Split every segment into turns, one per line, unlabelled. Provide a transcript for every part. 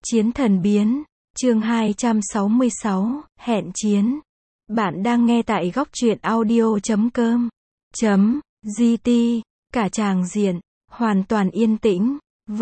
Chiến thần biến, chương 266, hẹn chiến. Bạn đang nghe tại góc truyện audio.com.gt. Cả tràng diện, hoàn toàn yên tĩnh.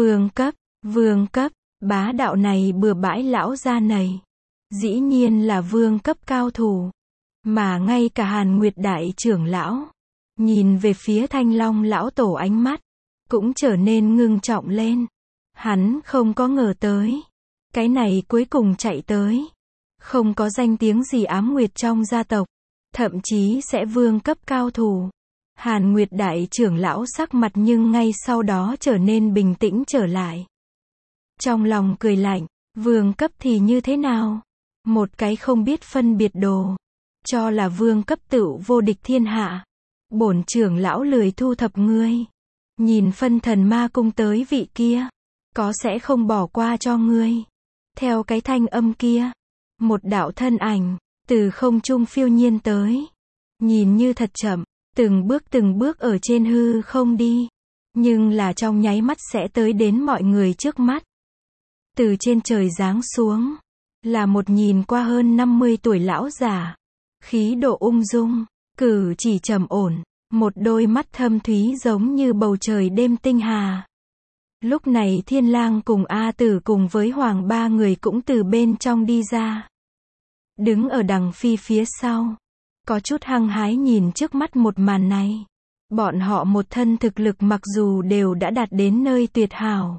Vương cấp, bá đạo này bừa bãi lão gia này. Dĩ nhiên là vương cấp cao thủ. Mà ngay cả Hàn Nguyệt đại trưởng lão, nhìn về phía Thanh Long lão tổ ánh mắt, cũng trở nên ngưng trọng lên. Hắn không có ngờ tới. Cái này cuối cùng chạy tới. Không có danh tiếng gì ám nguyệt trong gia tộc. Thậm chí sẽ vương cấp cao thủ. Hàn Nguyệt đại trưởng lão sắc mặt nhưng ngay sau đó trở nên bình tĩnh trở lại. Trong lòng cười lạnh, vương cấp thì như thế nào? Một cái không biết phân biệt đồ. Cho là vương cấp tựu vô địch thiên hạ. Bổn trưởng lão lười thu thập ngươi. Nhìn phân thần ma cung tới vị kia. Có sẽ không bỏ qua cho ngươi. Theo cái thanh âm kia. Một đạo thân ảnh. Từ không trung phiêu nhiên tới. Nhìn như thật chậm. Từng bước ở trên hư không đi. Nhưng là trong nháy mắt sẽ tới đến mọi người trước mắt. Từ trên trời giáng xuống. Là một nhìn qua hơn 50 tuổi lão già. Khí độ ung dung. Cử chỉ trầm ổn. Một đôi mắt thâm thúy giống như bầu trời đêm tinh hà. Lúc này Thiên Lang cùng A Tử cùng với Hoàng ba người cũng từ bên trong đi ra. Đứng ở đằng phi phía sau. Có chút hăng hái nhìn trước mắt một màn này. Bọn họ một thân thực lực mặc dù đều đã đạt đến nơi tuyệt hảo.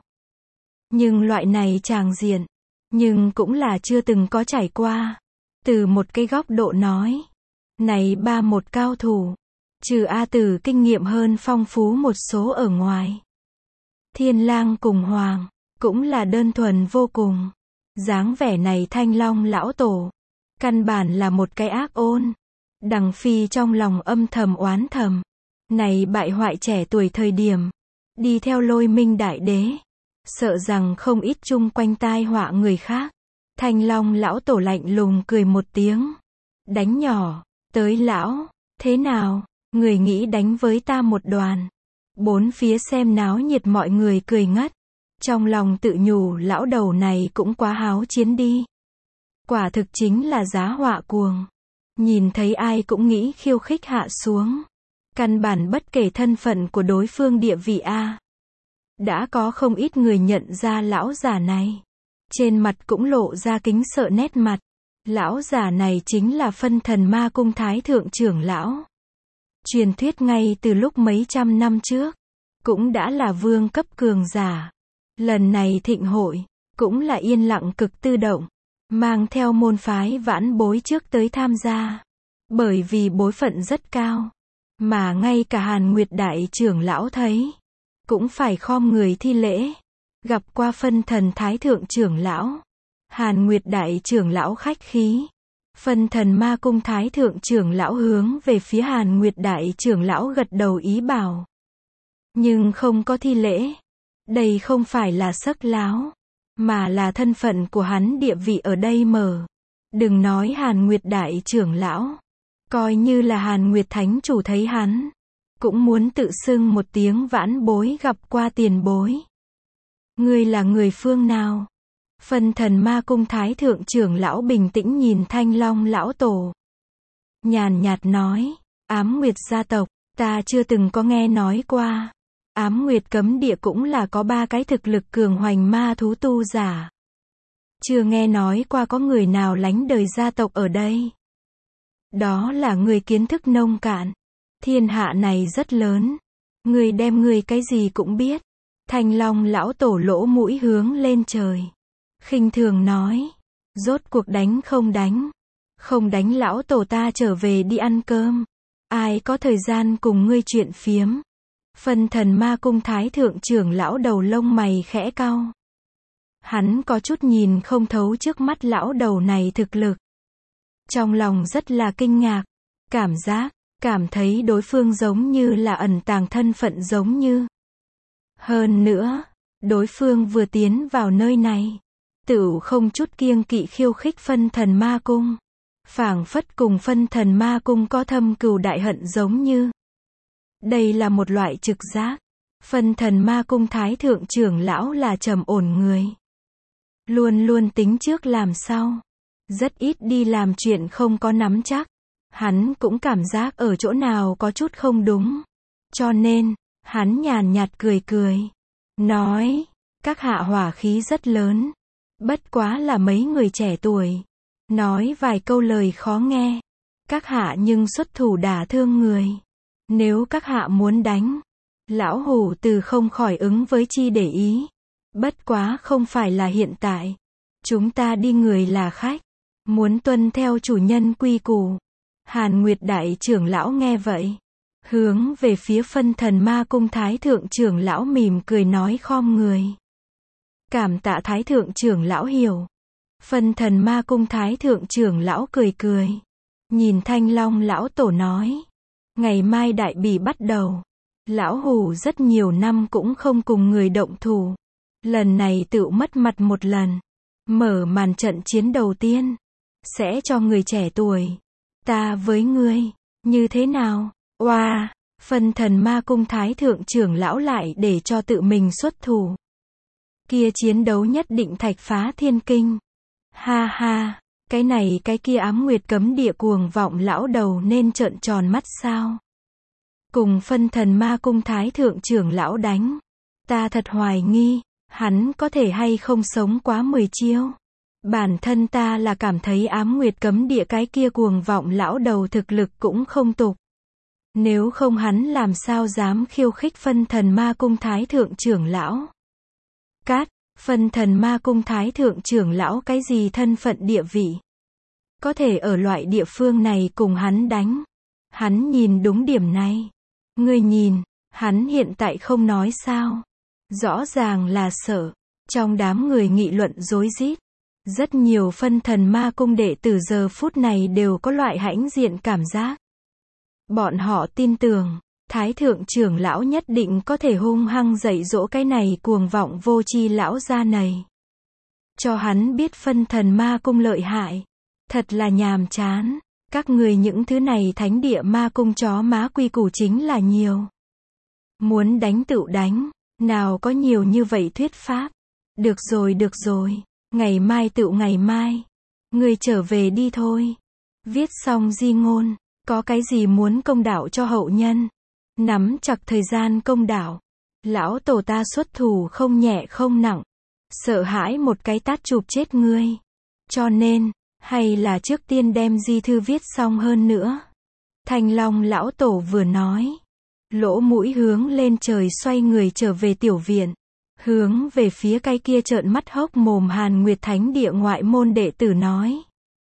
Nhưng loại này tràng diện. Nhưng cũng là chưa từng có trải qua. Từ một cái góc độ nói. Này một cao thủ. Trừ A Tử kinh nghiệm hơn phong phú một số ở ngoài. Thiên Lang cùng Hoàng. Cũng là đơn thuần vô cùng. Dáng vẻ này Thanh Long lão tổ. Căn bản là một cái ác ôn. Đằng phi trong lòng âm thầm oán thầm. Này bại hoại trẻ tuổi thời điểm. Đi theo Lôi Minh đại đế. Sợ rằng không ít chung quanh tai họa người khác. Thanh Long lão tổ lạnh lùng cười một tiếng. Đánh nhỏ. Tới lão. Thế nào? Người nghĩ đánh với ta một đoàn. Bốn phía xem náo nhiệt mọi người cười ngất. Trong lòng tự nhủ lão đầu này cũng quá háo chiến đi. Quả thực chính là giá họa cuồng. Nhìn thấy ai cũng nghĩ khiêu khích hạ xuống. Căn bản bất kể thân phận của đối phương địa vị A. Đã có không ít người nhận ra lão già này. Trên mặt cũng lộ ra kính sợ nét mặt. Lão già này chính là phân thần ma cung thái thượng trưởng lão. Truyền thuyết ngay từ lúc mấy trăm năm trước. Cũng đã là vương cấp cường giả. Lần này thịnh hội. Cũng là yên lặng cực tự động. Mang theo môn phái vãn bối trước tới tham gia. Bởi vì bối phận rất cao. Mà ngay cả Hàn Nguyệt đại trưởng lão thấy. Cũng phải khom người thi lễ. Gặp qua phân thần thái thượng trưởng lão. Hàn Nguyệt đại trưởng lão khách khí. Phân thần ma cung thái thượng trưởng lão hướng về phía Hàn Nguyệt đại trưởng lão gật đầu ý bảo. Nhưng không có thi lễ. Đây không phải là sấc láo. Mà là thân phận của hắn địa vị ở đây mở. Đừng nói Hàn Nguyệt đại trưởng lão. Coi như là Hàn Nguyệt thánh chủ thấy hắn. Cũng muốn tự xưng một tiếng vãn bối gặp qua tiền bối. Ngươi là người phương nào? Phân thần ma cung thái thượng trưởng lão bình tĩnh nhìn Thanh Long lão tổ. Nhàn nhạt nói. Ám Nguyệt gia tộc. Ta chưa từng có nghe nói qua. Ám Nguyệt cấm địa cũng là có 3 cái thực lực cường hoành ma thú tu giả. Chưa nghe nói qua có người nào lánh đời gia tộc ở đây. Đó là người kiến thức nông cạn. Thiên hạ này rất lớn. Người đem người cái gì cũng biết. Thanh Long lão tổ lỗ mũi hướng lên trời. Khinh thường nói. Rốt cuộc đánh không đánh. Không đánh lão tổ ta trở về đi ăn cơm. Ai có thời gian cùng ngươi chuyện phiếm. Phân thần ma cung thái thượng trưởng lão đầu lông mày khẽ cau. Hắn có chút nhìn không thấu trước mắt lão đầu này thực lực. Trong lòng rất là kinh ngạc. Cảm thấy đối phương giống như là ẩn tàng thân phận giống như. Hơn nữa, đối phương vừa tiến vào nơi này. Tựu không chút kiêng kỵ khiêu khích phân thần ma cung. Phảng phất cùng phân thần ma cung có thâm cừu đại hận giống như. Đây là một loại trực giác. Phân thần ma cung thái thượng trưởng lão là trầm ổn người. Luôn luôn tính trước làm sau. Rất ít đi làm chuyện không có nắm chắc. Hắn cũng cảm giác ở chỗ nào có chút không đúng. Cho nên, hắn nhàn nhạt cười cười. Nói, các hạ hỏa khí rất lớn. Bất quá là mấy người trẻ tuổi. Nói vài câu lời khó nghe. Các hạ nhưng xuất thủ đả thương người. Nếu các hạ muốn đánh, lão hủ từ không khỏi ứng với chi để ý. Bất quá không phải là hiện tại. Chúng ta đi người là khách. Muốn tuân theo chủ nhân quy củ. Hàn Nguyệt đại trưởng lão nghe vậy. Hướng về phía Phân Thần Ma Cung Thái Thượng trưởng lão mỉm cười nói khom người. Cảm tạ Thái Thượng trưởng lão hiểu. Phân Thần Ma Cung Thái Thượng trưởng lão cười cười. Nhìn Thanh Long lão tổ nói. Ngày mai đại bỉ bắt đầu. Lão hủ rất nhiều năm cũng không cùng người động thủ. Lần này tự mất mặt một lần. Mở màn trận chiến đầu tiên. Sẽ cho người trẻ tuổi. Ta với ngươi. Như thế nào? Oa! Phân Thần Ma Cung Thái Thượng trưởng lão lại để cho tự mình xuất thủ. Kia chiến đấu nhất định thạch phá thiên kinh. Ha ha! Cái này cái kia Ám Nguyệt cấm địa cuồng vọng lão đầu nên trợn tròn mắt sao? Cùng Phân Thần Ma Cung Thái Thượng trưởng lão đánh. Ta thật hoài nghi. Hắn có thể hay không sống quá 10 chiêu. Bản thân ta là cảm thấy Ám Nguyệt cấm địa cái kia cuồng vọng lão đầu thực lực cũng không tục. Nếu không hắn làm sao dám khiêu khích Phân Thần Ma Cung Thái Thượng trưởng lão. Cát, Phân Thần Ma Cung Thái Thượng trưởng lão cái gì thân phận địa vị. Có thể ở loại địa phương này cùng hắn đánh. Hắn nhìn đúng điểm này. Ngươi nhìn, hắn hiện tại không nói sao. Rõ ràng là sợ. Trong đám người nghị luận rối rít. Rất nhiều Phân Thần Ma Cung đệ tử giờ phút này đều có loại hãnh diện cảm giác. Bọn họ tin tưởng, Thái Thượng trưởng lão nhất định có thể hung hăng dạy dỗ cái này cuồng vọng vô tri lão gia này. Cho hắn biết Phân Thần Ma Cung lợi hại. Thật là nhàm chán. Các người những thứ này thánh địa ma cung chó má quy củ chính là nhiều. Muốn đánh tựu đánh. Nào có nhiều như vậy thuyết pháp. Được rồi. Ngày mai tựu ngày mai. Người trở về đi thôi. Viết xong di ngôn. Có cái gì muốn công đạo cho hậu nhân. Nắm chặt thời gian công đạo. Lão tổ ta xuất thủ không nhẹ không nặng. Sợ hãi một cái tát chụp chết ngươi. Cho nên, hay là trước tiên đem di thư viết xong hơn nữa. Thanh Long lão tổ vừa nói. Lỗ mũi hướng lên trời xoay người trở về tiểu viện. Hướng về phía cái kia trợn mắt hốc mồm Hàn Nguyệt Thánh địa ngoại môn đệ tử nói.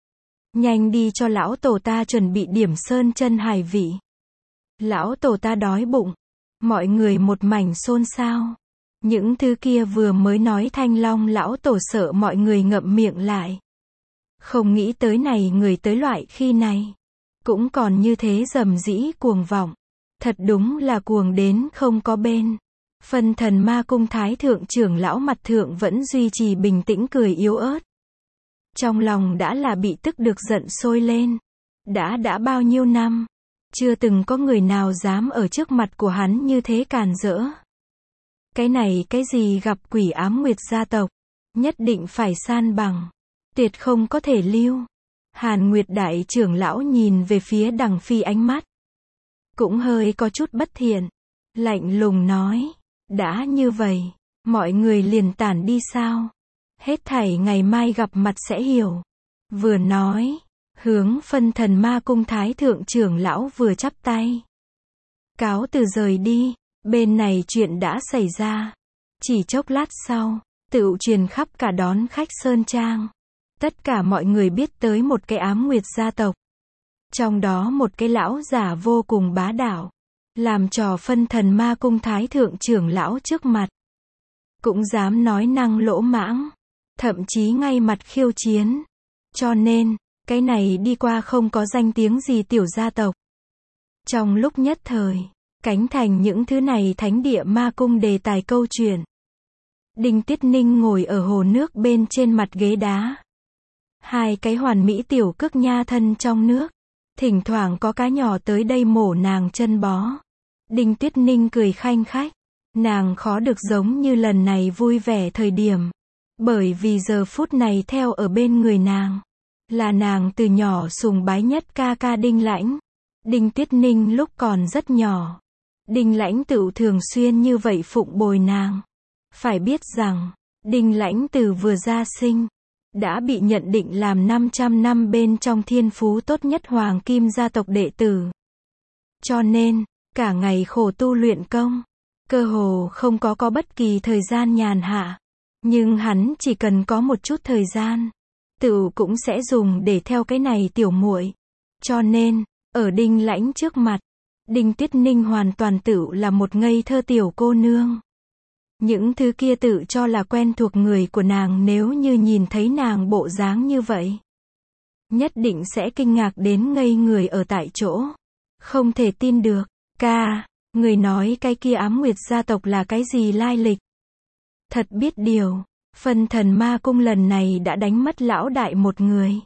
Nhanh đi cho lão tổ ta chuẩn bị điểm sơn chân hải vị. Lão tổ ta đói bụng. Mọi người một mảnh xôn xao. Những thứ kia vừa mới nói Thanh Long lão tổ sợ mọi người ngậm miệng lại. Không nghĩ tới này người tới loại khi này. Cũng còn như thế rầm rĩ cuồng vọng. Thật đúng là cuồng đến không có bên. Phân Thần Ma Cung Thái Thượng trưởng lão mặt thượng vẫn duy trì bình tĩnh cười yếu ớt. Trong lòng đã là bị tức được giận sôi lên. Đã bao nhiêu năm. Chưa từng có người nào dám ở trước mặt của hắn như thế càn rỡ. Cái này cái gì gặp quỷ Ám Nguyệt gia tộc. Nhất định phải san bằng. Tuyệt không có thể lưu. Hàn Nguyệt đại trưởng lão nhìn về phía Đằng Phi ánh mắt. Cũng hơi có chút bất thiện. Lạnh lùng nói. Đã như vậy. Mọi người liền tản đi sao. Hết thảy ngày mai gặp mặt sẽ hiểu. Vừa nói. Hướng Phân Thần Ma Cung Thái Thượng trưởng lão vừa chắp tay. Cáo từ rời đi. Bên này chuyện đã xảy ra. Chỉ chốc lát sau. Tựu truyền khắp cả đón khách Sơn Trang. Tất cả mọi người biết tới một cái Ám Nguyệt gia tộc. Trong đó một cái lão giả vô cùng bá đạo. Làm trò Phân Thần Ma Cung Thái Thượng trưởng lão trước mặt. Cũng dám nói năng lỗ mãng. Thậm chí ngay mặt khiêu chiến. Cho nên, cái này đi qua không có danh tiếng gì tiểu gia tộc. Trong lúc nhất thời, cánh thành những thứ này thánh địa ma cung đề tài câu chuyện. Đinh Tiết Ninh ngồi ở hồ nước bên trên mặt ghế đá. Hai cái hoàn mỹ tiểu cước nha thân trong nước. Thỉnh thoảng có cá nhỏ tới đây mổ nàng chân bó. Đinh Tiết Ninh cười khanh khách. Nàng khó được giống như lần này vui vẻ thời điểm. Bởi vì giờ phút này theo ở bên người nàng, là nàng từ nhỏ sùng bái nhất ca ca Đinh Lãnh. Đinh Tuyết Ninh lúc còn rất nhỏ, Đinh Lãnh tựu thường xuyên như vậy phụng bồi nàng. Phải biết rằng, Đinh Lãnh từ vừa ra sinh, đã bị nhận định làm 500 năm bên trong thiên phú tốt nhất hoàng kim gia tộc đệ tử. Cho nên, cả ngày khổ tu luyện công, cơ hồ không có bất kỳ thời gian nhàn hạ. Nhưng hắn chỉ cần có một chút thời gian, tựu cũng sẽ dùng để theo cái này tiểu muội. Cho nên, ở Đinh Lãnh trước mặt, Đinh Tuyết Ninh hoàn toàn tựu là một ngây thơ tiểu cô nương. Những thứ kia tự cho là quen thuộc người của nàng nếu như nhìn thấy nàng bộ dáng như vậy, nhất định sẽ kinh ngạc đến ngây người ở tại chỗ. Không thể tin được, ca, người nói cái kia Ám Nguyệt gia tộc là cái gì lai lịch? Thật biết điều, Phân Thần Ma Cung lần này đã đánh mất lão đại một người.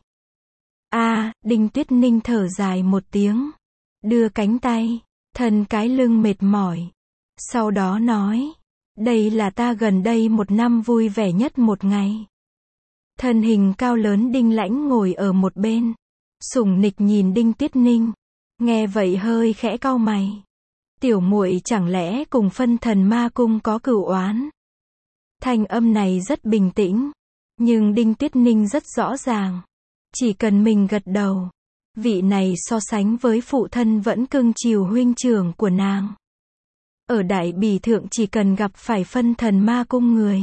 Đinh Tuyết Ninh thở dài một tiếng, đưa cánh tay, thân cái lưng mệt mỏi. Sau đó nói, đây là ta gần đây một năm vui vẻ nhất một ngày. Thân hình cao lớn Đinh Lãnh ngồi ở một bên, sủng nịch nhìn Đinh Tuyết Ninh, nghe vậy hơi khẽ cau mày. Tiểu muội chẳng lẽ cùng Phân Thần Ma Cung có cửu oán? Thanh âm này rất bình tĩnh, nhưng Đinh Tuyết Ninh rất rõ ràng. Chỉ cần mình gật đầu, vị này so sánh với phụ thân vẫn cưng chiều huynh trưởng của nàng. Ở Đại Bỉ thượng chỉ cần gặp phải Phân Thần Ma Cung người,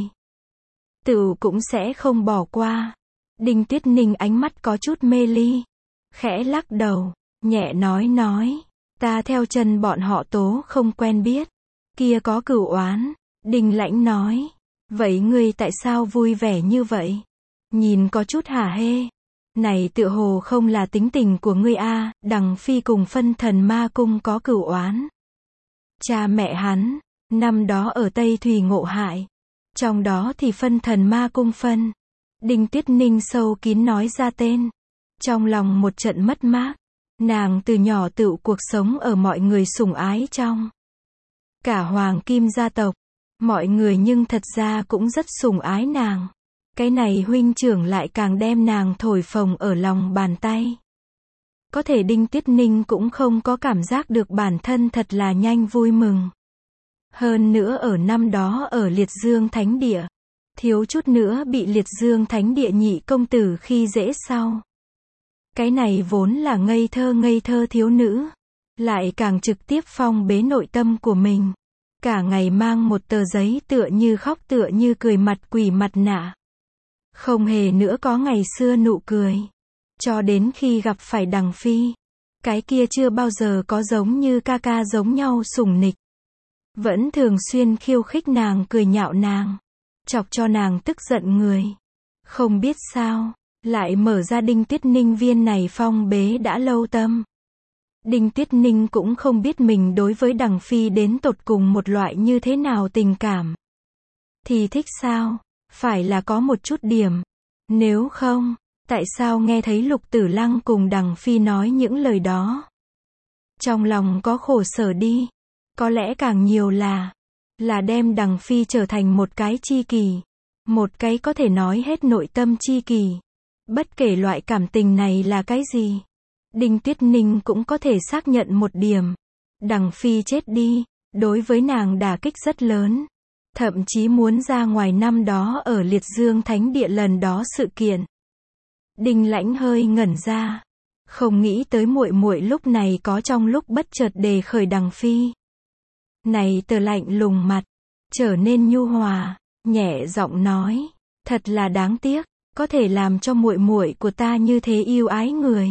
tựu cũng sẽ không bỏ qua. Đinh Tuyết Ninh ánh mắt có chút mê ly, khẽ lắc đầu, nhẹ nói, ta theo chân bọn họ Tố không quen biết, kia có cửu oán. Đinh Lãnh nói, vậy ngươi tại sao vui vẻ như vậy? Nhìn có chút hả hê. Này tựa hồ không là tính tình của ngươi a. Đằng Phi cùng Phân Thần Ma Cung có cửu oán. Cha mẹ hắn, năm đó ở Tây Thủy ngộ hại. Trong đó thì Phân Thần Ma Cung phân. Đinh Tuyết Ninh sâu kín nói ra tên. Trong lòng một trận mất mát. Nàng từ nhỏ tựu cuộc sống ở mọi người sủng ái trong. Cả Hoàng Kim gia tộc, mọi người nhưng thật ra cũng rất sủng ái nàng. Cái này huynh trưởng lại càng đem nàng thổi phồng ở lòng bàn tay. Có thể Đinh Tuyết Ninh cũng không có cảm giác được bản thân thật là nhanh vui mừng. Hơn nữa ở năm đó ở Liệt Dương Thánh Địa, thiếu chút nữa bị Liệt Dương Thánh Địa nhị công tử khi dễ sau. Cái này vốn là ngây thơ thiếu nữ, lại càng trực tiếp phong bế nội tâm của mình. Cả ngày mang một tờ giấy tựa như khóc tựa như cười mặt quỷ mặt nạ. Không hề nữa có ngày xưa nụ cười. Cho đến khi gặp phải Đằng Phi, cái kia chưa bao giờ có giống như ca ca giống nhau sủng nịch. Vẫn thường xuyên khiêu khích nàng, cười nhạo nàng, chọc cho nàng tức giận người. Không biết sao, lại mở ra Đinh Tuyết Ninh viên này phong bế đã lâu tâm. Đinh Tuyết Ninh cũng không biết mình đối với Đằng Phi đến tột cùng một loại như thế nào tình cảm. Thì thích sao? Phải là có một chút điểm. Nếu không, tại sao nghe thấy Lục Tử Lăng cùng Đằng Phi nói những lời đó? Trong lòng có khổ sở đi. Có lẽ càng nhiều là đem Đằng Phi trở thành một cái tri kỷ. Một cái có thể nói hết nội tâm tri kỷ. Bất kể loại cảm tình này là cái gì, Đinh Tuyết Ninh cũng có thể xác nhận một điểm. Đằng Phi chết đi, đối với nàng đả kích rất lớn. Thậm chí muốn ra ngoài năm đó ở Liệt Dương Thánh Địa lần đó sự kiện. Đinh Lãnh hơi ngẩn ra, không nghĩ tới muội muội lúc này có trong lúc bất chợt đề khởi Đằng Phi. Này tờ lạnh lùng mặt, trở nên nhu hòa, nhẹ giọng nói, thật là đáng tiếc, có thể làm cho muội muội của ta như thế yêu ái người.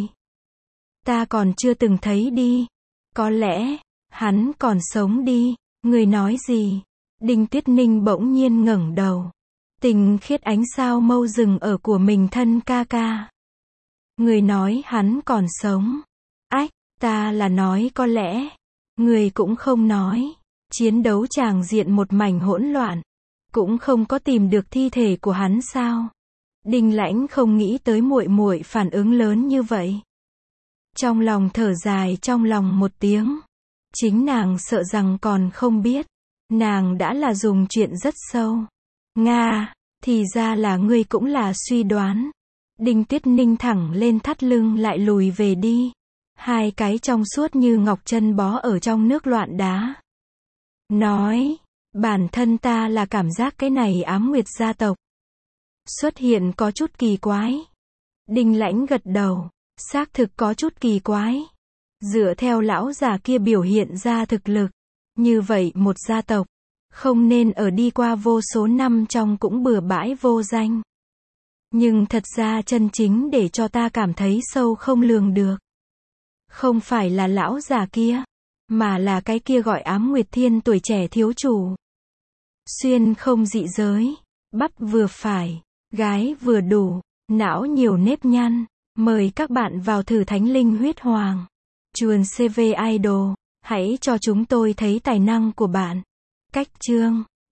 Ta còn chưa từng thấy đi. Có lẽ, hắn còn sống đi. Người nói gì? Đinh Tuyết Ninh bỗng nhiên ngẩng đầu. Tình khiết ánh sao mâu rừng ở của mình thân ca ca. Người nói hắn còn sống. Ách, ta là nói có lẽ. Người cũng không nói. Chiến đấu tràng diện một mảnh hỗn loạn. Cũng không có tìm được thi thể của hắn sao? Đinh Lãnh không nghĩ tới muội muội phản ứng lớn như vậy. Trong lòng thở dài trong lòng một tiếng. Chính nàng sợ rằng còn không biết. Nàng đã là dùng chuyện rất sâu. Nga, Thì ra là ngươi cũng là suy đoán. Đinh Tuyết Ninh thẳng lên thắt lưng lại lùi về đi. Hai cái trong suốt như ngọc chân bó ở trong nước loạn đá. Nói, bản thân ta là cảm giác cái này Ám Nguyệt gia tộc xuất hiện có chút kỳ quái. Đinh Lãnh gật đầu, xác thực có chút kỳ quái. Dựa theo lão già kia biểu hiện ra thực lực, như vậy một gia tộc, không nên ở đi qua vô số năm trong cũng bừa bãi vô danh. Nhưng thật ra chân chính để cho ta cảm thấy sâu không lường được. Không phải là lão già kia, mà là cái kia gọi Ám Nguyệt Thiên tuổi trẻ thiếu chủ. Xuyên không dị giới, bắp vừa phải, gái vừa đủ, não nhiều nếp nhăn. Mời các bạn vào thử Thánh Linh Huyết Hoàng. Chuồn CV Idol, hãy cho chúng tôi thấy tài năng của bạn. Cách chương